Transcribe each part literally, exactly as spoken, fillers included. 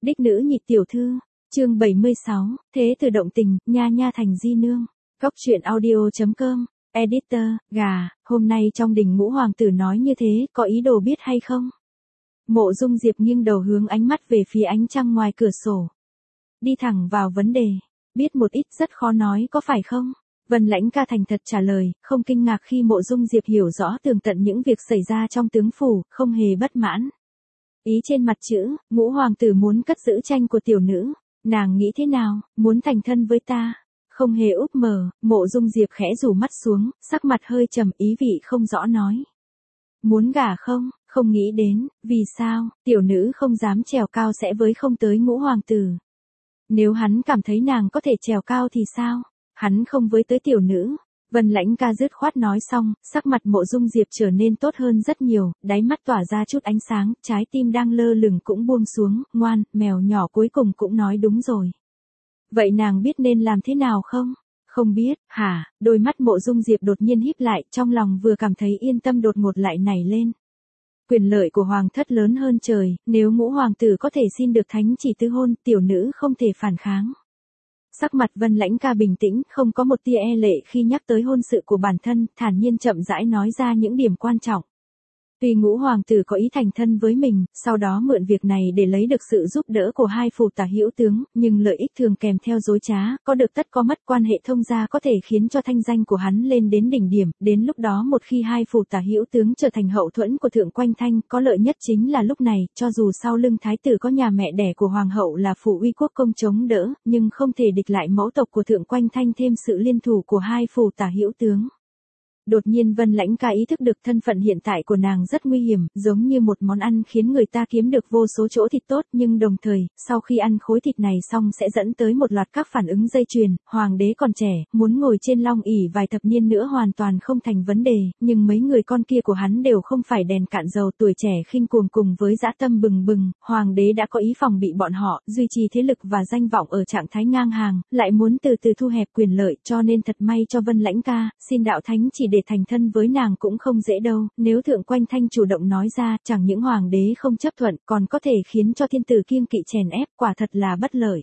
Đích nữ nhị tiểu thư, chương bảy mươi sáu, thế từ động tình, nha nha thành di nương. Cóc truyện audio chấm com, editor, gà, hôm nay trong đình ngũ hoàng tử nói như thế, có ý đồ biết hay không? Mộ Dung Diệp nghiêng đầu hướng ánh mắt về phía ánh trăng ngoài cửa sổ. Đi thẳng vào vấn đề, biết một ít rất khó nói có phải không? Vân Lãnh Ca thành thật trả lời, không kinh ngạc khi Mộ Dung Diệp hiểu rõ tường tận những việc xảy ra trong tướng phủ, không hề bất mãn. Ý trên mặt chữ, ngũ hoàng tử muốn cất giữ tranh của tiểu nữ, nàng nghĩ thế nào, muốn thành thân với ta? Không hề úp mờ, Mộ Dung Diệp khẽ rủ mắt xuống, sắc mặt hơi trầm, ý vị không rõ nói. Muốn gả không, không nghĩ đến, vì sao, tiểu nữ không dám trèo cao sẽ với không tới ngũ hoàng tử. Nếu hắn cảm thấy nàng có thể trèo cao thì sao, hắn không với tới tiểu nữ. Vân Lãnh Ca dứt khoát nói xong, sắc mặt Mộ Dung Diệp trở nên tốt hơn rất nhiều, đáy mắt tỏa ra chút ánh sáng, trái tim đang lơ lửng cũng buông xuống, ngoan, mèo nhỏ cuối cùng cũng nói đúng rồi. Vậy nàng biết nên làm thế nào không? Không biết, hả? Đôi mắt Mộ Dung Diệp đột nhiên híp lại, trong lòng vừa cảm thấy yên tâm đột ngột lại nảy lên. Quyền lợi của hoàng thất lớn hơn trời, nếu ngũ hoàng tử có thể xin được thánh chỉ tứ hôn, tiểu nữ không thể phản kháng. Sắc mặt Vân Lãnh Ca bình tĩnh, không có một tia e lệ khi nhắc tới hôn sự của bản thân, thản nhiên chậm rãi nói ra những điểm quan trọng. Tuy ngũ hoàng tử có ý thành thân với mình, sau đó mượn việc này để lấy được sự giúp đỡ của hai phủ tả hữu tướng, nhưng lợi ích thường kèm theo dối trá, có được tất có mất, quan hệ thông gia có thể khiến cho thanh danh của hắn lên đến đỉnh điểm, đến lúc đó một khi hai phủ tả hữu tướng trở thành hậu thuẫn của Thượng Quanh Thanh, có lợi nhất chính là lúc này, cho dù sau lưng thái tử có nhà mẹ đẻ của hoàng hậu là phủ uy quốc công chống đỡ, nhưng không thể địch lại mẫu tộc của Thượng Quanh Thanh thêm sự liên thủ của hai phủ tả hữu tướng. Đột nhiên Vân Lãnh Ca ý thức được thân phận hiện tại của nàng rất nguy hiểm, giống như một món ăn khiến người ta kiếm được vô số chỗ thịt tốt, nhưng đồng thời, sau khi ăn khối thịt này xong sẽ dẫn tới một loạt các phản ứng dây chuyền, hoàng đế còn trẻ, muốn ngồi trên long ỷ vài thập niên nữa hoàn toàn không thành vấn đề, nhưng mấy người con kia của hắn đều không phải đèn cạn dầu, tuổi trẻ khinh cuồng cùng với dã tâm bừng bừng, hoàng đế đã có ý phòng bị bọn họ, duy trì thế lực và danh vọng ở trạng thái ngang hàng, lại muốn từ từ thu hẹp quyền lợi, cho nên thật may cho Vân Lãnh Ca, xin đạo thánh chỉ để thành thân với nàng cũng không dễ đâu, nếu Thượng Quanh Thanh chủ động nói ra, chẳng những hoàng đế không chấp thuận, còn có thể khiến cho thiên tử kiêng kỵ chèn ép, quả thật là bất lợi.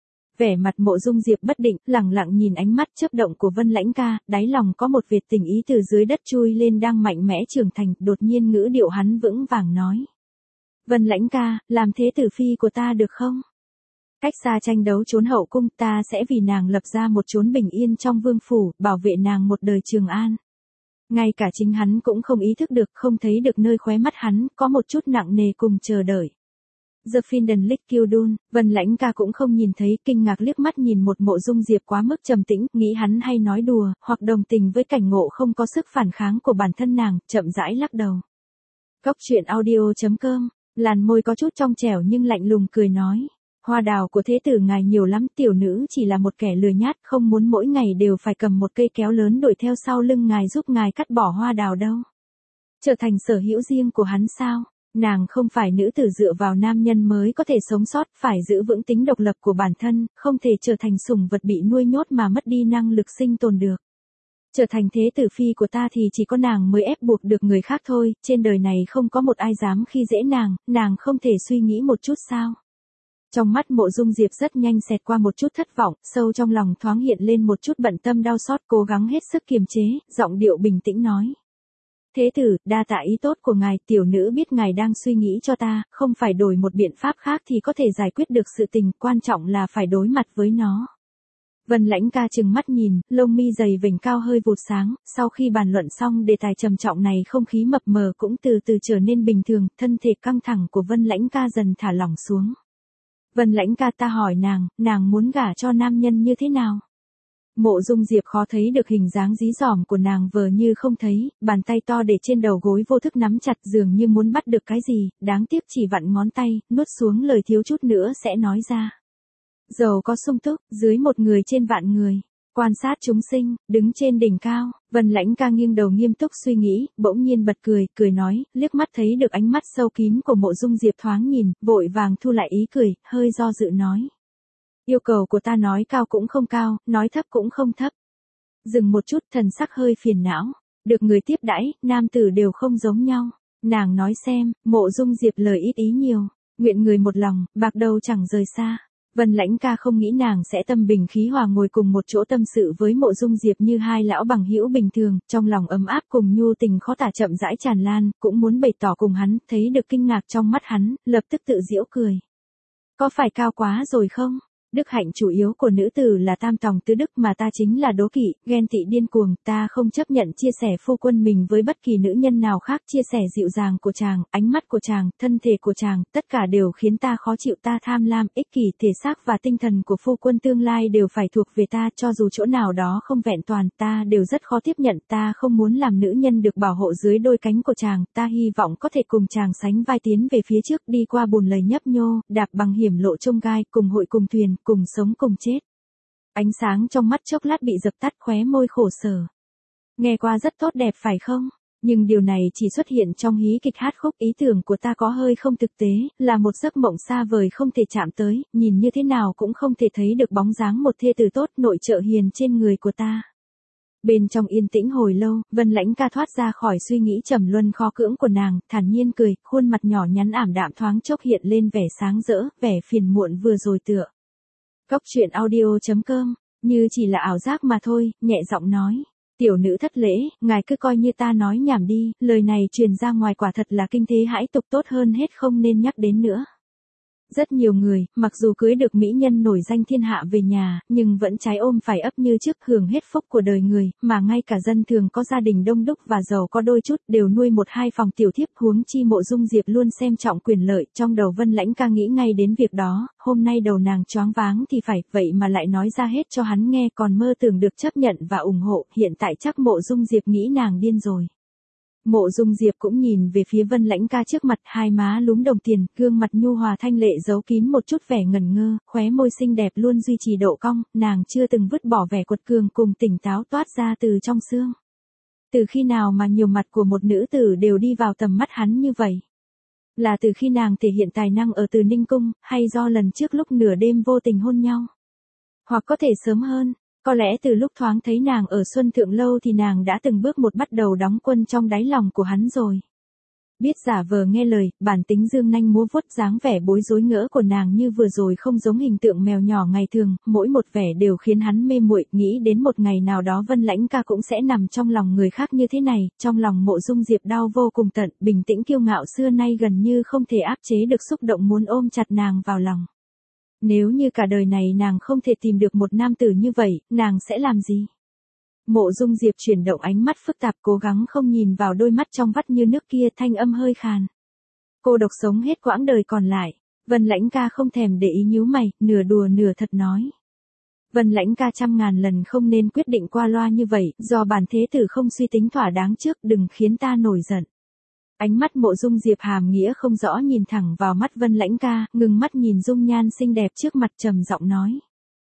Vẻ mặt Mộ Dung Diệp bất định, lẳng lặng nhìn ánh mắt chớp động của Vân Lãnh Ca, đáy lòng có một vệt tình ý từ dưới đất chui lên đang mạnh mẽ trưởng thành, đột nhiên ngữ điệu hắn vững vàng nói. Vân Lãnh Ca, làm thế tử phi của ta được không? Cách xa tranh đấu trốn hậu cung, ta sẽ vì nàng lập ra một chốn bình yên trong vương phủ, bảo vệ nàng một đời trường an. Ngay cả chính hắn cũng không ý thức được, không thấy được nơi khóe mắt hắn, có một chút nặng nề cùng chờ đợi. The Finden Lick Kildun, Vân Lãnh Ca cũng không nhìn thấy, kinh ngạc liếc mắt nhìn một Mộ Dung Diệp quá mức trầm tĩnh, nghĩ hắn hay nói đùa, hoặc đồng tình với cảnh ngộ không có sức phản kháng của bản thân nàng, chậm rãi lắc đầu. Cóc truyện audio chấm com, làn môi có chút trong trẻo nhưng lạnh lùng cười nói. Hoa đào của thế tử ngài nhiều lắm, tiểu nữ chỉ là một kẻ lười nhát, không muốn mỗi ngày đều phải cầm một cây kéo lớn đuổi theo sau lưng ngài giúp ngài cắt bỏ hoa đào đâu. Trở thành sở hữu riêng của hắn sao? Nàng không phải nữ tử dựa vào nam nhân mới có thể sống sót, phải giữ vững tính độc lập của bản thân, không thể trở thành sủng vật bị nuôi nhốt mà mất đi năng lực sinh tồn được. Trở thành thế tử phi của ta thì chỉ có nàng mới ép buộc được người khác thôi, trên đời này không có một ai dám khi dễ nàng, nàng không thể suy nghĩ một chút sao? Trong mắt Mộ Dung Diệp rất nhanh xẹt qua một chút thất vọng, sâu trong lòng thoáng hiện lên một chút bận tâm đau xót, cố gắng hết sức kiềm chế, giọng điệu bình tĩnh nói. Thế tử, đa tạ ý tốt của ngài, tiểu nữ biết ngài đang suy nghĩ cho ta, không phải đổi một biện pháp khác thì có thể giải quyết được sự tình, quan trọng là phải đối mặt với nó. Vân Lãnh Ca trừng mắt nhìn, lông mi dày vểnh cao hơi vụt sáng, sau khi bàn luận xong đề tài trầm trọng này không khí mập mờ cũng từ từ trở nên bình thường, thân thể căng thẳng của Vân Lãnh Ca dần thả lỏng xuống. Vân Lãnh Ca, ta hỏi nàng, nàng muốn gả cho nam nhân như thế nào? Mộ Dung Diệp khó thấy được hình dáng dí dỏm của nàng vờ như không thấy, bàn tay to để trên đầu gối vô thức nắm chặt dường như muốn bắt được cái gì, đáng tiếc chỉ vặn ngón tay, nuốt xuống lời thiếu chút nữa sẽ nói ra. Giàu có sung túc, dưới một người trên vạn người. Quan sát chúng sinh, đứng trên đỉnh cao, Vân Lãnh Ca nghiêng đầu nghiêm túc suy nghĩ, bỗng nhiên bật cười, cười nói, liếc mắt thấy được ánh mắt sâu kín của Mộ Dung Diệp thoáng nhìn, vội vàng thu lại ý cười, hơi do dự nói. Yêu cầu của ta nói cao cũng không cao, nói thấp cũng không thấp. Dừng một chút, thần sắc hơi phiền não, được người tiếp đãi, nam tử đều không giống nhau. Nàng nói xem, Mộ Dung Diệp lời ít ý nhiều. Nguyện người một lòng, bạc đầu chẳng rời xa. Vân Lãnh ca không nghĩ nàng sẽ tâm bình khí hòa ngồi cùng một chỗ tâm sự với Mộ Dung Diệp như hai lão bằng hữu bình thường, trong lòng ấm áp cùng nhu tình khó tả chậm rãi tràn lan, cũng muốn bày tỏ cùng hắn, thấy được kinh ngạc trong mắt hắn, lập tức tự giễu cười. Có phải cao quá rồi không? Đức hạnh chủ yếu của nữ tử là tam tòng tứ đức mà ta chính là đố kỵ, ghen tị điên cuồng, ta không chấp nhận chia sẻ phu quân mình với bất kỳ nữ nhân nào khác, chia sẻ dịu dàng của chàng, ánh mắt của chàng, thân thể của chàng, tất cả đều khiến ta khó chịu, ta tham lam, ích kỷ, thể xác và tinh thần của phu quân tương lai đều phải thuộc về ta, cho dù chỗ nào đó không vẹn toàn, ta đều rất khó tiếp nhận, ta không muốn làm nữ nhân được bảo hộ dưới đôi cánh của chàng, ta hy vọng có thể cùng chàng sánh vai tiến về phía trước, đi qua bùn lầy nhấp nhô, đạp bằng hiểm lộ chông gai, cùng hội cùng thuyền, cùng sống cùng chết. Ánh sáng trong mắt chốc lát bị dập tắt, khóe môi khổ sở. Nghe qua rất tốt đẹp phải không? Nhưng điều này chỉ xuất hiện trong hí kịch hát khúc, ý tưởng của ta có hơi không thực tế, là một giấc mộng xa vời không thể chạm tới, nhìn như thế nào cũng không thể thấy được bóng dáng một thê tử tốt nội trợ hiền trên người của ta. Bên trong yên tĩnh hồi lâu, Vân Lãnh ca thoát ra khỏi suy nghĩ trầm luân khó cưỡng của nàng, thản nhiên cười, khuôn mặt nhỏ nhắn ảm đạm thoáng chốc hiện lên vẻ sáng rỡ, vẻ phiền muộn vừa rồi tựa. Cốc truyện audio chấm com, như chỉ là ảo giác mà thôi, nhẹ giọng nói. Tiểu nữ thất lễ, ngài cứ coi như ta nói nhảm đi, lời này truyền ra ngoài quả thật là kinh thế hãi tục, tốt hơn hết không nên nhắc đến nữa. Rất nhiều người, mặc dù cưới được mỹ nhân nổi danh thiên hạ về nhà, nhưng vẫn trái ôm phải ấp như trước, hưởng hết phúc của đời người, mà ngay cả dân thường có gia đình đông đúc và giàu có đôi chút đều nuôi một hai phòng tiểu thiếp, huống chi Mộ Dung Diệp luôn xem trọng quyền lợi, trong đầu Vân Lãnh ca nghĩ ngay đến việc đó, hôm nay đầu nàng choáng váng thì phải, vậy mà lại nói ra hết cho hắn nghe, còn mơ tưởng được chấp nhận và ủng hộ, hiện tại chắc Mộ Dung Diệp nghĩ nàng điên rồi. Mộ Dung Diệp cũng nhìn về phía Vân Lãnh ca trước mặt, hai má lúm đồng tiền, gương mặt nhu hòa thanh lệ giấu kín một chút vẻ ngẩn ngơ, khóe môi xinh đẹp luôn duy trì độ cong, nàng chưa từng vứt bỏ vẻ quật cường cùng tỉnh táo toát ra từ trong xương. Từ khi nào mà nhiều mặt của một nữ tử đều đi vào tầm mắt hắn như vậy? Là từ khi nàng thể hiện tài năng ở Từ Ninh Cung, hay do lần trước lúc nửa đêm vô tình hôn nhau? Hoặc có thể sớm hơn? Có lẽ từ lúc thoáng thấy nàng ở Xuân Thượng Lâu thì nàng đã từng bước một bắt đầu đóng quân trong đáy lòng của hắn rồi. Biết giả vờ nghe lời, bản tính dương nanh múa vuốt, dáng vẻ bối rối ngỡ của nàng như vừa rồi không giống hình tượng mèo nhỏ ngày thường, mỗi một vẻ đều khiến hắn mê muội, nghĩ đến một ngày nào đó Vân Lãnh ca cũng sẽ nằm trong lòng người khác như thế này, trong lòng Mộ Dung Diệp đau vô cùng tận, bình tĩnh kiêu ngạo xưa nay gần như không thể áp chế được xúc động muốn ôm chặt nàng vào lòng. Nếu như cả đời này nàng không thể tìm được một nam tử như vậy, nàng sẽ làm gì? Mộ Dung Diệp chuyển động ánh mắt phức tạp, cố gắng không nhìn vào đôi mắt trong vắt như nước kia, thanh âm hơi khàn. Cô độc sống hết quãng đời còn lại. Vân Lãnh ca không thèm để ý nhíu mày, nửa đùa nửa thật nói. Vân Lãnh ca trăm ngàn lần không nên quyết định qua loa như vậy, do bản thế tử không suy tính thỏa đáng trước, đừng khiến ta nổi giận. Ánh mắt Mộ Dung Diệp hàm nghĩa không rõ nhìn thẳng vào mắt Vân Lãnh ca, ngừng mắt nhìn dung nhan xinh đẹp trước mặt trầm giọng nói.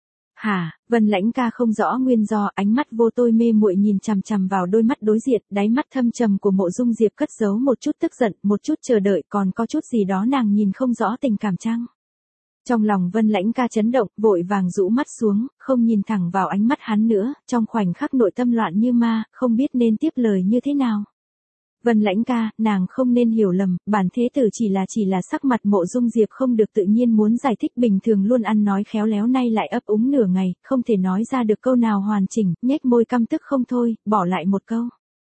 Hả? Vân Lãnh ca không rõ nguyên do, ánh mắt vô tôi mê muội nhìn chằm chằm vào đôi mắt đối diện, đáy mắt thâm trầm của Mộ Dung Diệp cất giấu một chút tức giận, một chút chờ đợi, còn có chút gì đó nàng nhìn không rõ tình cảm chăng? Trong lòng Vân Lãnh ca chấn động, vội vàng rũ mắt xuống, không nhìn thẳng vào ánh mắt hắn nữa, trong khoảnh khắc nội tâm loạn như ma, không biết nên tiếp lời như thế nào. Vân Lãnh ca, nàng không nên hiểu lầm, bản thế tử chỉ là chỉ là sắc mặt Mộ Dung Diệp không được tự nhiên muốn giải thích, bình thường luôn ăn nói khéo léo nay lại ấp úng nửa ngày, không thể nói ra được câu nào hoàn chỉnh, nhếch môi căm tức không thôi, bỏ lại một câu.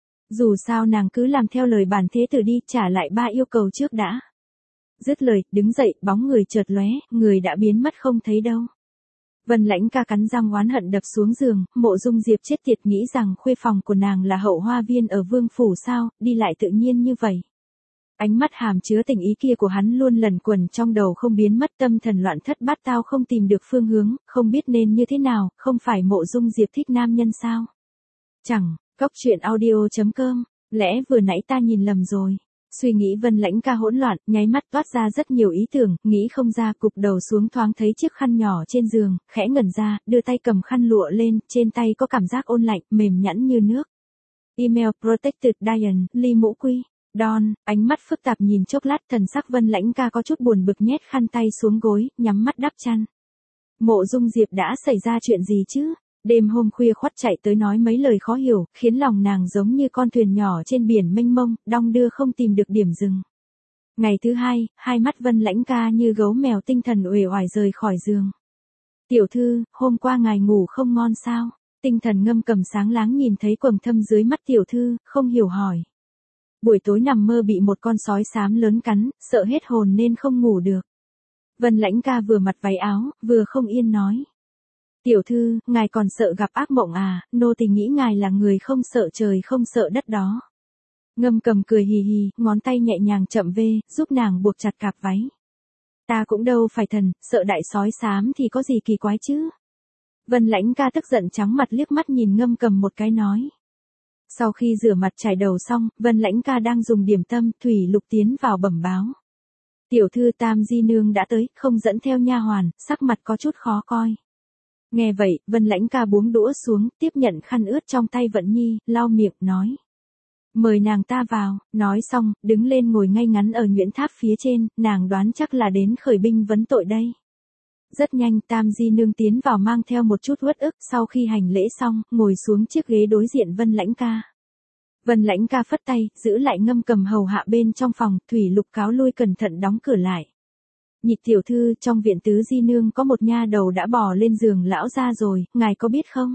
Dù sao nàng cứ làm theo lời bản thế tử đi, trả lại ba yêu cầu trước đã. Dứt lời, đứng dậy, bóng người chợt lóe, người đã biến mất không thấy đâu. Vân Lãnh ca cắn răng oán hận đập xuống giường, Mộ Dung Diệp chết tiệt, nghĩ rằng khuê phòng của nàng là hậu hoa viên ở vương phủ sao, đi lại tự nhiên như vậy. Ánh mắt hàm chứa tình ý kia của hắn luôn lẩn quẩn trong đầu không biến mất, tâm thần loạn thất bát tao không tìm được phương hướng, không biết nên như thế nào, không phải Mộ Dung Diệp thích nam nhân sao? Chẳng, cốc truyện audio chấm com, lẽ vừa nãy ta nhìn lầm rồi. Suy nghĩ Vân Lãnh ca hỗn loạn, nháy mắt toát ra rất nhiều ý tưởng, nghĩ không ra, cụp đầu xuống thoáng thấy chiếc khăn nhỏ trên giường, khẽ ngẩn ra, đưa tay cầm khăn lụa lên, trên tay có cảm giác ôn lạnh, mềm nhẵn như nước. Email Protected Diane, Ly Mũ Quy, Don, ánh mắt phức tạp nhìn chốc lát, thần sắc Vân Lãnh ca có chút buồn bực nhét khăn tay xuống gối, nhắm mắt đắp chăn. Mộ Dung Diệp đã xảy ra chuyện gì chứ? Đêm hôm khuya khoắt chạy tới nói mấy lời khó hiểu, khiến lòng nàng giống như con thuyền nhỏ trên biển mênh mông, đong đưa không tìm được điểm dừng. Ngày thứ hai, hai mắt Vân Lãnh ca như gấu mèo tinh thần uể oải rời khỏi giường. Tiểu thư, hôm qua ngài ngủ không ngon sao? Tinh thần Ngâm Cầm sáng láng nhìn thấy quầng thâm dưới mắt tiểu thư, không hiểu hỏi. Buổi tối nằm mơ bị một con sói xám lớn cắn, sợ hết hồn nên không ngủ được. Vân Lãnh ca vừa mặc váy áo, vừa không yên nói. Tiểu thư, ngài còn sợ gặp ác mộng à, nô tỳ nghĩ ngài là người không sợ trời không sợ đất đó. Ngâm Cầm cười hì hì, ngón tay nhẹ nhàng chậm về, giúp nàng buộc chặt cạp váy. Ta cũng đâu phải thần, sợ đại sói xám thì có gì kỳ quái chứ. Vân Lãnh ca tức giận trắng mặt liếc mắt nhìn Ngâm Cầm một cái nói. Sau khi rửa mặt chải đầu xong, Vân Lãnh ca đang dùng điểm tâm, Thủy Lục tiến vào bẩm báo. Tiểu thư Tam Di Nương đã tới, không dẫn theo nha hoàn, sắc mặt có chút khó coi. Nghe vậy, Vân Lãnh ca buông đũa xuống, tiếp nhận khăn ướt trong tay Vận Nhi, lau miệng, nói. Mời nàng ta vào, nói xong, đứng lên ngồi ngay ngắn ở nhuyễn tháp phía trên, nàng đoán chắc là đến khởi binh vấn tội đây. Rất nhanh Tam Di Nương tiến vào mang theo một chút uất ức, sau khi hành lễ xong, ngồi xuống chiếc ghế đối diện Vân Lãnh ca. Vân Lãnh ca phất tay, giữ lại Ngâm Cầm hầu hạ bên trong phòng, Thủy Lục cáo lui cẩn thận đóng cửa lại. Nhị tiểu thư, trong viện Tứ Di Nương có một nha đầu đã bò lên giường lão gia rồi, ngài có biết không?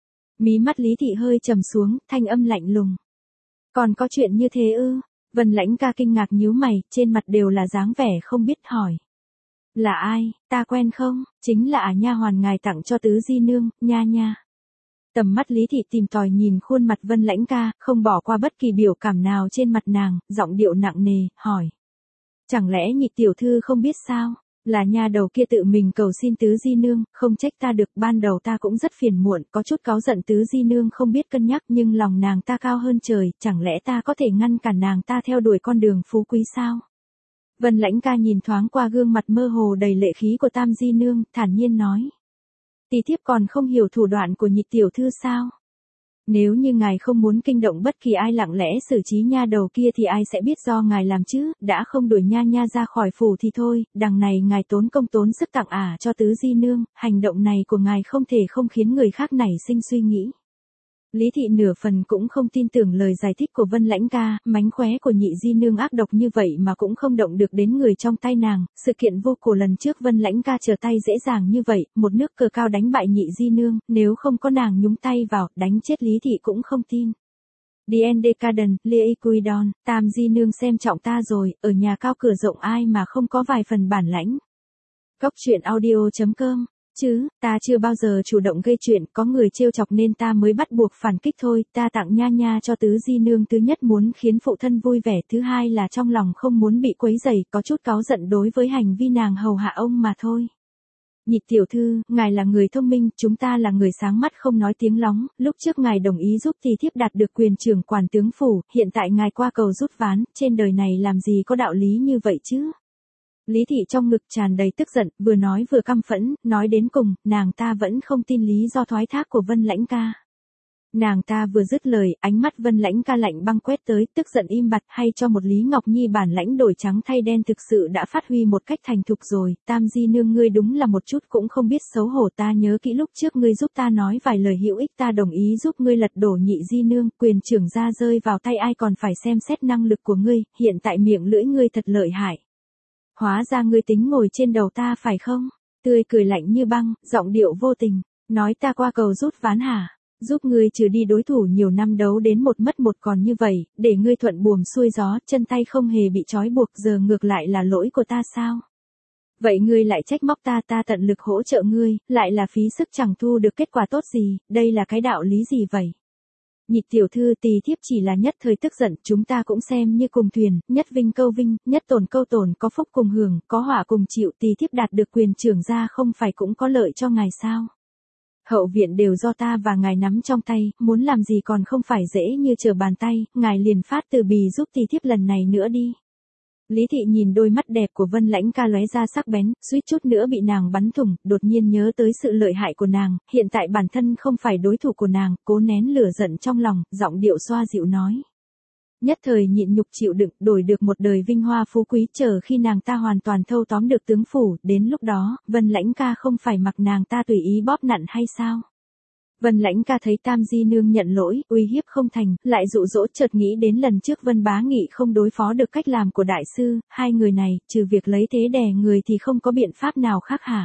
Mí mắt Lý Thị hơi trầm xuống, thanh âm lạnh lùng. Còn có chuyện như thế ư? Vân Lãnh ca kinh ngạc nhíu mày, trên mặt đều là dáng vẻ không biết hỏi. Là ai, ta quen không? Chính là ả nha hoàn ngài tặng cho Tứ Di Nương, nha nha. Tầm mắt Lý Thị tìm tòi nhìn khuôn mặt Vân Lãnh ca, không bỏ qua bất kỳ biểu cảm nào trên mặt nàng, giọng điệu nặng nề, hỏi. Chẳng lẽ nhị tiểu thư không biết sao? Là nha đầu kia tự mình cầu xin Tứ Di Nương, không trách ta được, ban đầu ta cũng rất phiền muộn, có chút cáu giận Tứ Di Nương không biết cân nhắc, nhưng lòng nàng ta cao hơn trời, chẳng lẽ ta có thể ngăn cản nàng ta theo đuổi con đường phú quý sao? Vân Lãnh ca nhìn thoáng qua gương mặt mơ hồ đầy lệ khí của Tam Di Nương, thản nhiên nói. Tỷ thiếp còn không hiểu thủ đoạn của nhị tiểu thư sao? Nếu như ngài không muốn kinh động bất kỳ ai lặng lẽ xử trí nha đầu kia thì ai sẽ biết do ngài làm chứ, đã không đuổi nha nha ra khỏi phủ thì thôi, đằng này ngài tốn công tốn sức tặng ả cho Tứ Di Nương, hành động này của ngài không thể không khiến người khác nảy sinh suy nghĩ. Lý Thị nửa phần cũng không tin tưởng lời giải thích của Vân Lãnh ca, mánh khóe của nhị Di Nương ác độc như vậy mà cũng không động được đến người trong tay nàng, sự kiện vô cổ lần trước Vân Lãnh ca trở tay dễ dàng như vậy, một nước cờ cao đánh bại nhị Di Nương, nếu không có nàng nhúng tay vào, đánh chết Lý Thị cũng không tin. Dien Decadent, Leequidon, Tam Di Nương xem trọng ta rồi, ở nhà cao cửa rộng ai mà không có vài phần bản lãnh. Góc truyện audio chấm com Chứ, ta chưa bao giờ chủ động gây chuyện, có người trêu chọc nên ta mới bắt buộc phản kích thôi, ta tặng nha nha cho Tứ Di Nương, thứ nhất muốn khiến phụ thân vui vẻ, thứ hai là trong lòng không muốn bị quấy rầy, có chút cáu giận đối với hành vi nàng hầu hạ ông mà thôi. Nhị tiểu thư, ngài là người thông minh, chúng ta là người sáng mắt không nói tiếng lóng, lúc trước ngài đồng ý giúp thì thiếp đạt được quyền trưởng quản tướng phủ, hiện tại ngài qua cầu rút ván, trên đời này làm gì có đạo lý như vậy chứ? Lý Thị trong ngực tràn đầy tức giận, vừa nói vừa căm phẫn, nói đến cùng, nàng ta vẫn không tin lý do thoái thác của Vân Lãnh ca. Nàng ta vừa dứt lời, ánh mắt Vân Lãnh ca lạnh băng quét tới, tức giận im bặt, hay cho một Lý Ngọc Nhi bản lãnh đổi trắng thay đen thực sự đã phát huy một cách thành thục rồi, Tam Di Nương ngươi đúng là một chút cũng không biết xấu hổ, ta nhớ kỹ lúc trước ngươi giúp ta nói vài lời hữu ích, ta đồng ý giúp ngươi lật đổ nhị Di Nương, quyền trưởng gia rơi vào tay ai còn phải xem xét năng lực của ngươi, hiện tại miệng lưỡi ngươi thật lợi hại. Hóa ra ngươi tính ngồi trên đầu ta phải không? Tươi cười lạnh như băng, giọng điệu vô tình, nói ta qua cầu rút ván hả? Giúp ngươi trừ đi đối thủ nhiều năm đấu đến một mất một còn như vậy, để ngươi thuận buồm xuôi gió, chân tay không hề bị trói buộc, giờ ngược lại là lỗi của ta sao? Vậy ngươi lại trách móc ta, ta tận lực hỗ trợ ngươi, lại là phí sức chẳng thu được kết quả tốt gì, đây là cái đạo lý gì vậy? Nhị tiểu thư, tỳ thiếp chỉ là nhất thời tức giận, chúng ta cũng xem như cùng thuyền, nhất vinh câu vinh, nhất tổn câu tổn, có phúc cùng hưởng, có họa cùng chịu, tỳ thiếp đạt được quyền trưởng gia không phải cũng có lợi cho ngài sao? Hậu viện đều do ta và ngài nắm trong tay, muốn làm gì còn không phải dễ như trở bàn tay, ngài liền phát từ bì giúp tỳ thiếp lần này nữa đi. Lý Thị nhìn đôi mắt đẹp của Vân Lãnh ca lóe ra sắc bén, suýt chút nữa bị nàng bắn thủng, đột nhiên nhớ tới sự lợi hại của nàng, hiện tại bản thân không phải đối thủ của nàng, cố nén lửa giận trong lòng, giọng điệu xoa dịu nói. Nhất thời nhịn nhục chịu đựng, đổi được một đời vinh hoa phú quý, chờ khi nàng ta hoàn toàn thâu tóm được tướng phủ, đến lúc đó, Vân Lãnh ca không phải mặc nàng ta tùy ý bóp nặn hay sao? Vân Lãnh Ca thấy Tam Di Nương nhận lỗi, uy hiếp không thành, lại dụ dỗ, chợt nghĩ đến lần trước Vân Bá Nghị không đối phó được cách làm của đại sư, hai người này, trừ việc lấy thế đè người thì không có biện pháp nào khác hả?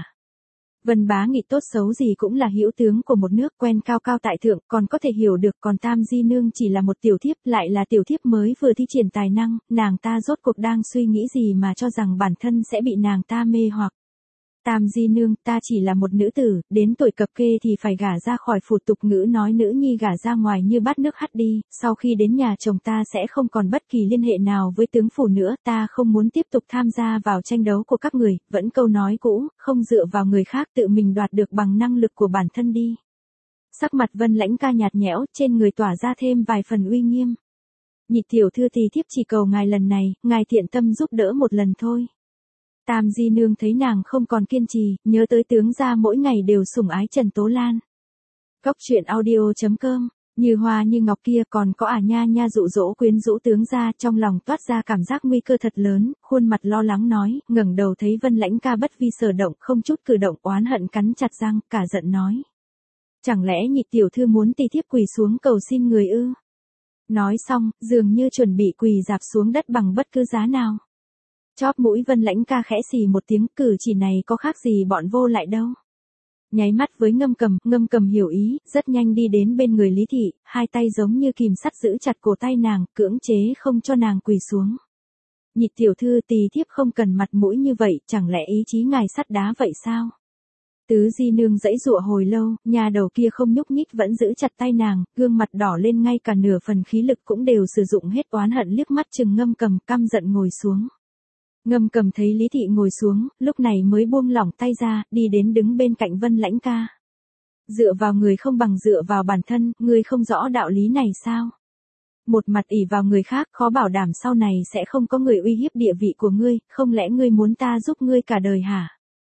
Vân Bá Nghị tốt xấu gì cũng là hữu tướng của một nước, quen cao cao tại thượng, còn có thể hiểu được, còn Tam Di Nương chỉ là một tiểu thiếp, lại là tiểu thiếp mới vừa thi triển tài năng, nàng ta rốt cuộc đang suy nghĩ gì mà cho rằng bản thân sẽ bị nàng ta mê hoặc. Tam Di Nương, ta chỉ là một nữ tử, đến tuổi cập kê thì phải gả ra khỏi phủ, tục ngữ nói nữ nhi gả ra ngoài như bát nước hắt đi, sau khi đến nhà chồng ta sẽ không còn bất kỳ liên hệ nào với tướng phủ nữa, ta không muốn tiếp tục tham gia vào tranh đấu của các người, vẫn câu nói cũ, không dựa vào người khác tự mình đoạt được bằng năng lực của bản thân đi. Sắc mặt Vân Lãnh Ca nhạt nhẽo, trên người tỏa ra thêm vài phần uy nghiêm. Nhị tiểu thư tỳ thiếp chỉ cầu ngài lần này, ngài thiện tâm giúp đỡ một lần thôi. Tam Di Nương thấy nàng không còn kiên trì, nhớ tới tướng gia mỗi ngày đều sủng ái Trần Tố Lan. Cốc truyện audio chấm com, như hoa như ngọc kia còn có à nha nha dụ dỗ quyến rũ tướng gia, trong lòng toát ra cảm giác nguy cơ thật lớn, khuôn mặt lo lắng nói, ngẩng đầu thấy Vân Lãnh Ca bất vi sở động, không chút cử động, oán hận cắn chặt răng, cả giận nói. Chẳng lẽ nhị tiểu thư muốn tỳ thiếp quỳ xuống cầu xin người ư? Nói xong, dường như chuẩn bị quỳ dạp xuống đất bằng bất cứ giá nào. Chóp mũi Vân Lãnh Ca khẽ xì một tiếng, cử chỉ này có khác gì bọn vô lại đâu. Nháy mắt với Ngâm Cầm, Ngâm Cầm hiểu ý, rất nhanh đi đến bên người Lý Thị, hai tay giống như kìm sắt giữ chặt cổ tay nàng, cưỡng chế không cho nàng quỳ xuống. Nhị tiểu thư, tỳ thiếp không cần mặt mũi như vậy, chẳng lẽ ý chí ngài sắt đá vậy sao? Tứ Di Nương dãy dụa hồi lâu, nhà đầu kia không nhúc nhích vẫn giữ chặt tay nàng, gương mặt đỏ lên, ngay cả nửa phần khí lực cũng đều sử dụng hết, oán hận liếc mắt chừng Ngâm Cầm, căm giận ngồi xuống. Ngâm Cầm thấy Lý Thị ngồi xuống, lúc này mới buông lỏng tay ra, đi đến đứng bên cạnh Vân Lãnh Ca. Dựa vào người không bằng dựa vào bản thân, ngươi không rõ đạo lý này sao? Một mặt ỷ vào người khác, khó bảo đảm sau này sẽ không có người uy hiếp địa vị của ngươi, không lẽ ngươi muốn ta giúp ngươi cả đời hả?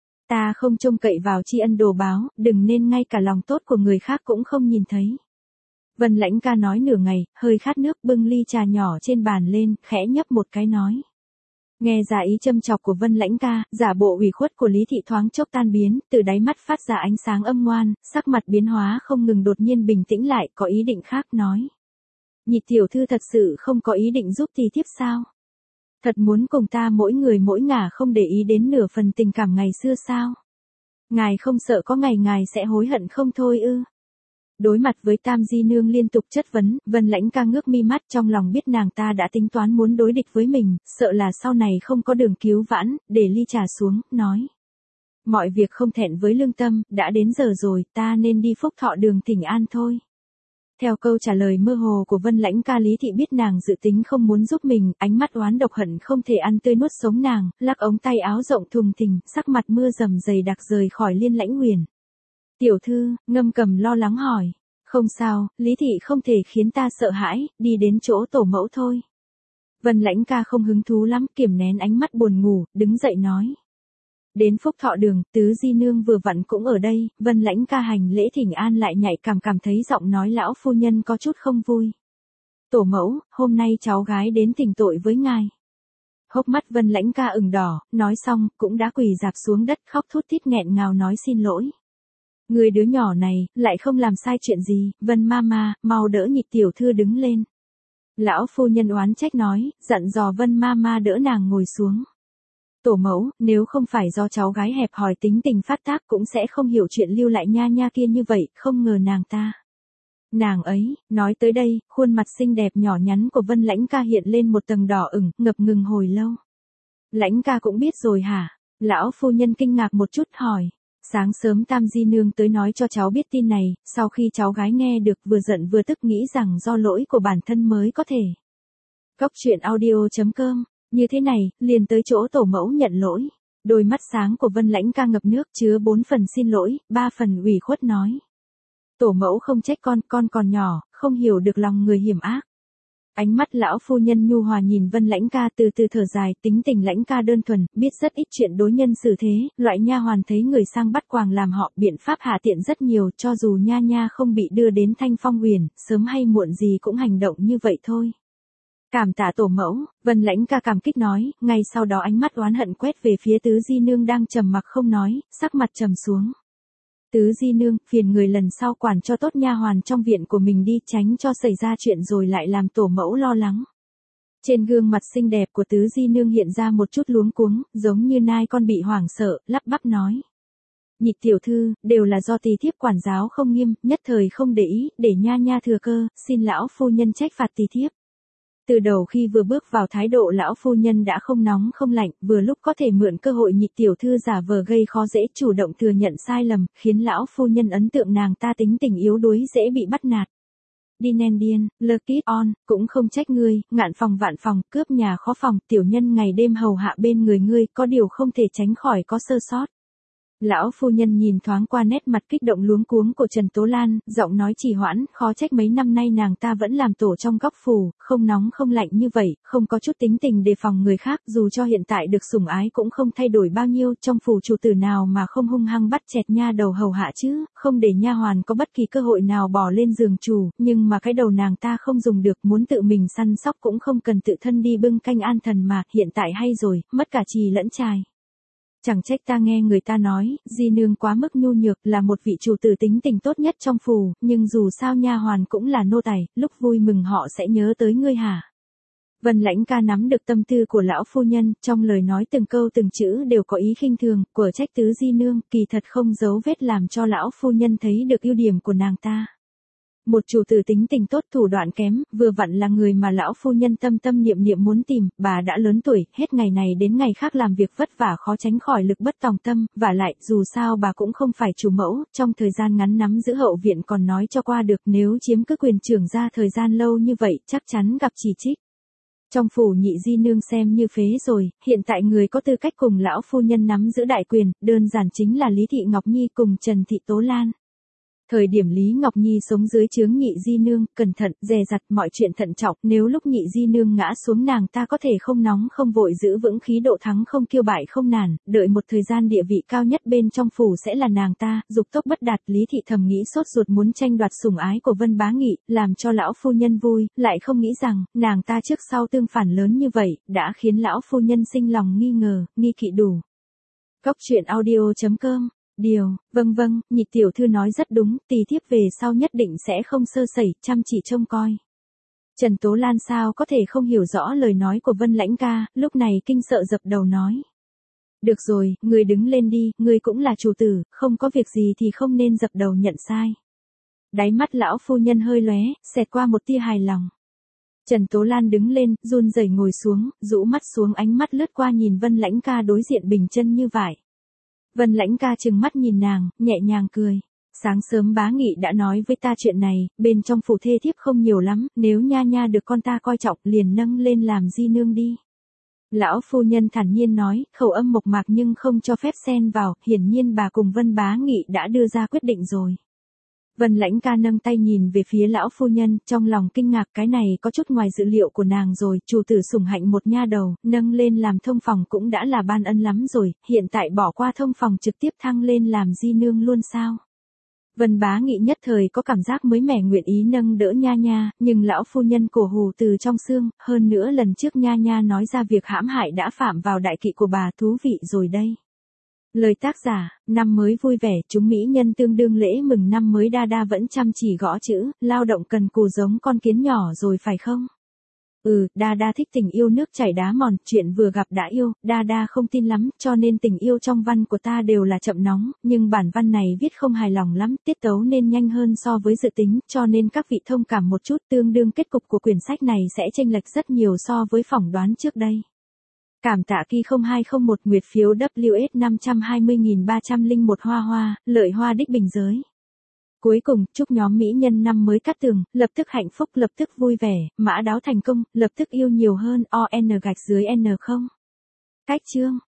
Ta không trông cậy vào tri ân đồ báo, đừng nên ngay cả lòng tốt của người khác cũng không nhìn thấy. Vân Lãnh Ca nói nửa ngày, hơi khát nước, bưng ly trà nhỏ trên bàn lên, khẽ nhấp một cái nói. Nghe ra ý châm chọc của Vân Lãnh Ca, giả bộ ủy khuất của Lý Thị thoáng chốc tan biến, từ đáy mắt phát ra ánh sáng âm ngoan, sắc mặt biến hóa không ngừng, đột nhiên bình tĩnh lại, có ý định khác nói. Nhị tiểu thư thật sự không có ý định giúp tỳ thiếp sao? Thật muốn cùng ta mỗi người mỗi ngả, không để ý đến nửa phần tình cảm ngày xưa sao? Ngài không sợ có ngày ngài sẽ hối hận không thôi ư? Đối mặt với Tam Di Nương liên tục chất vấn, Vân Lãnh Ca ngước mi mắt, trong lòng biết nàng ta đã tính toán muốn đối địch với mình, sợ là sau này không có đường cứu vãn, để ly trà xuống, nói. Mọi việc không thẹn với lương tâm, đã đến giờ rồi, ta nên đi Phúc Thọ Đường thỉnh an thôi. Theo câu trả lời mơ hồ của Vân Lãnh Ca, Lý Thị biết nàng dự tính không muốn giúp mình, ánh mắt oán độc hận không thể ăn tươi nuốt sống nàng, lắc ống tay áo rộng thùng thình, sắc mặt mưa dầm dày đặc rời khỏi Liên Lãnh Huyền. Tiểu thư, Ngâm Cầm lo lắng hỏi. Không sao, Lý Thị không thể khiến ta sợ hãi, đi đến chỗ tổ mẫu thôi. Vân Lãnh Ca không hứng thú lắm, kiềm nén ánh mắt buồn ngủ, đứng dậy nói. Đến Phúc Thọ Đường, Tứ Di Nương vừa vặn cũng ở đây, Vân Lãnh Ca hành lễ thỉnh an lại nhạy cảm cảm thấy giọng nói lão phu nhân có chút không vui. Tổ mẫu, hôm nay cháu gái đến thỉnh tội với ngài. Hốc mắt Vân Lãnh Ca ửng đỏ, nói xong, cũng đã quỳ dạp xuống đất khóc thút thít nghẹn ngào nói xin lỗi. Người đứa nhỏ này, lại không làm sai chuyện gì, Vân Mama, mau đỡ nhị tiểu thư đứng lên. Lão phu nhân oán trách nói, dặn dò Vân Mama đỡ nàng ngồi xuống. Tổ mẫu, nếu không phải do cháu gái hẹp hòi tính tình phát tác cũng sẽ không hiểu chuyện lưu lại nha nha kia như vậy, không ngờ nàng ta. Nàng ấy, nói tới đây, khuôn mặt xinh đẹp nhỏ nhắn của Vân Lãnh Ca hiện lên một tầng đỏ ửng, ngập ngừng hồi lâu. Lãnh Ca cũng biết rồi hả? Lão phu nhân kinh ngạc một chút hỏi. Sáng sớm Tam Di Nương tới nói cho cháu biết tin này, sau khi cháu gái nghe được vừa giận vừa tức nghĩ rằng do lỗi của bản thân mới có thể. Cốc truyện audio chấm com, như thế này, liền tới chỗ tổ mẫu nhận lỗi. Đôi mắt sáng của Vân Lãnh Ca ngập nước chứa bốn phần xin lỗi, ba phần ủy khuất nói. Tổ mẫu không trách con, con còn nhỏ, không hiểu được lòng người hiểm ác. Ánh mắt lão phu nhân nhu hòa nhìn Vân Lãnh Ca từ từ thở dài, tính tình Lãnh Ca đơn thuần, biết rất ít chuyện đối nhân xử thế, loại nha hoàn thấy người sang bắt quàng làm họ, biện pháp hạ tiện rất nhiều, cho dù nha nha không bị đưa đến Thanh Phong Huyền, sớm hay muộn gì cũng hành động như vậy thôi. Cảm tạ tổ mẫu, Vân Lãnh Ca cảm kích nói, ngay sau đó ánh mắt oán hận quét về phía Tứ Di Nương đang trầm mặc không nói, sắc mặt trầm xuống. Tứ di nương, phiền người lần sau quản cho tốt nha hoàn trong viện của mình đi, tránh cho xảy ra chuyện rồi lại làm tổ mẫu lo lắng. Trên gương mặt xinh đẹp của tứ di nương hiện ra một chút luống cuống, giống như nai con bị hoảng sợ, lắp bắp nói. Nhị tiểu thư, đều là do tỳ thiếp quản giáo không nghiêm, nhất thời không để ý, để nha nha thừa cơ, xin lão phu nhân trách phạt tỳ thiếp. Từ đầu khi vừa bước vào thái độ lão phu nhân đã không nóng không lạnh, vừa lúc có thể mượn cơ hội nhị tiểu thư giả vờ gây khó dễ chủ động thừa nhận sai lầm, khiến lão phu nhân ấn tượng nàng ta tính tình yếu đuối dễ bị bắt nạt. Đi nen điên, lơ kít on, cũng không trách ngươi, ngạn phòng vạn phòng, cướp nhà khó phòng, tiểu nhân ngày đêm hầu hạ bên người ngươi, có điều không thể tránh khỏi có sơ sót. Lão phu nhân nhìn thoáng qua nét mặt kích động luống cuống của Trần Tố Lan, giọng nói trì hoãn, khó trách mấy năm nay nàng ta vẫn làm tổ trong góc phủ, không nóng không lạnh như vậy, không có chút tính tình đề phòng người khác, dù cho hiện tại được sủng ái cũng không thay đổi bao nhiêu, trong phủ chủ tử nào mà không hung hăng bắt chẹt nha đầu hầu hạ chứ, không để nha hoàn có bất kỳ cơ hội nào bỏ lên giường chủ, nhưng mà cái đầu nàng ta không dùng được, muốn tự mình săn sóc cũng không cần tự thân đi bưng canh an thần mà, hiện tại hay rồi, mất cả trì lẫn trài. Chẳng trách ta nghe người ta nói, di nương quá mức nhu nhược, là một vị chủ tử tính tình tốt nhất trong phủ, nhưng dù sao nha hoàn cũng là nô tài, lúc vui mừng họ sẽ nhớ tới ngươi hả? Vân Lãnh Ca nắm được tâm tư của lão phu nhân, trong lời nói từng câu từng chữ đều có ý khinh thường, của trách tứ di nương, kỳ thật không giấu vết làm cho lão phu nhân thấy được ưu điểm của nàng ta. Một chủ tử tính tình tốt thủ đoạn kém, vừa vặn là người mà lão phu nhân tâm tâm niệm niệm muốn tìm, bà đã lớn tuổi, hết ngày này đến ngày khác làm việc vất vả khó tránh khỏi lực bất tòng tâm, và lại, dù sao bà cũng không phải chủ mẫu, trong thời gian ngắn nắm giữ hậu viện còn nói cho qua được, nếu chiếm cứ quyền trưởng ra thời gian lâu như vậy, chắc chắn gặp chỉ trích. Trong phủ nhị di nương xem như phế rồi, hiện tại người có tư cách cùng lão phu nhân nắm giữ đại quyền, đơn giản chính là Lý Thị Ngọc Nhi cùng Trần Thị Tố Lan. Thời điểm Lý Ngọc Nhi sống dưới trướng nhị di nương, cẩn thận, dè dặt, mọi chuyện thận trọng, nếu lúc nhị di nương ngã xuống nàng ta có thể không nóng không vội giữ vững khí độ thắng không kiêu bại không nản, đợi một thời gian địa vị cao nhất bên trong phủ sẽ là nàng ta, dục tốc bất đạt. Lý Thị thầm nghĩ sốt ruột muốn tranh đoạt sủng ái của Vân Bá Nghị, làm cho lão phu nhân vui, lại không nghĩ rằng, nàng ta trước sau tương phản lớn như vậy, đã khiến lão phu nhân sinh lòng nghi ngờ, nghi kỵ đủ. Cốc truyện audio chấm com Điều, vâng vâng, nhị tiểu thư nói rất đúng, tỳ thiếp về sau nhất định sẽ không sơ sẩy, chăm chỉ trông coi. Trần Tố Lan sao có thể không hiểu rõ lời nói của Vân Lãnh Ca, lúc này kinh sợ dập đầu nói. Được rồi, người đứng lên đi, người cũng là chủ tử, không có việc gì thì không nên dập đầu nhận sai. Đáy mắt lão phu nhân hơi lóe, xẹt qua một tia hài lòng. Trần Tố Lan đứng lên, run rẩy ngồi xuống, rũ mắt xuống, ánh mắt lướt qua nhìn Vân Lãnh Ca đối diện bình chân như vải. Vân Lãnh Ca trừng mắt nhìn nàng, nhẹ nhàng cười. Sáng sớm Bá Nghị đã nói với ta chuyện này, bên trong phủ thê thiếp không nhiều lắm, nếu nha nha được con ta coi trọng liền nâng lên làm di nương đi. Lão phu nhân thản nhiên nói, khẩu âm mộc mạc nhưng không cho phép xen vào, hiển nhiên bà cùng Vân Bá Nghị đã đưa ra quyết định rồi. Vân Lãnh Ca nâng tay nhìn về phía lão phu nhân, trong lòng kinh ngạc, cái này có chút ngoài dự liệu của nàng rồi, chủ tử sủng hạnh một nha đầu, nâng lên làm thông phòng cũng đã là ban ân lắm rồi, hiện tại bỏ qua thông phòng trực tiếp thăng lên làm di nương luôn sao? Vân Bá Nghị nhất thời có cảm giác mới mẻ nguyện ý nâng đỡ nha nha, nhưng lão phu nhân cổ hù từ trong xương, hơn nữa lần trước nha nha nói ra việc hãm hại đã phạm vào đại kỵ của bà, thú vị rồi đây. Lời tác giả, năm mới vui vẻ, chúng mỹ nhân tương đương lễ mừng năm mới đa đa vẫn chăm chỉ gõ chữ, lao động cần cù giống con kiến nhỏ rồi phải không? Ừ, đa đa thích tình yêu nước chảy đá mòn, chuyện vừa gặp đã yêu, đa đa không tin lắm, cho nên tình yêu trong văn của ta đều là chậm nóng, nhưng bản văn này viết không hài lòng lắm, tiết tấu nên nhanh hơn so với dự tính, cho nên các vị thông cảm một chút, tương đương kết cục của quyển sách này sẽ chênh lệch rất nhiều so với phỏng đoán trước đây. Cảm tạ Ki không hai không một nguyệt phiếu W S năm trăm hai mươi nghìn ba trăm lẻ một hoa hoa, lợi hoa đích bình giới. Cuối cùng, chúc nhóm mỹ nhân năm mới cát tường, lập tức hạnh phúc, lập tức vui vẻ, mã đáo thành công, lập tức yêu nhiều hơn, O N gạch dưới N không. Cách chương.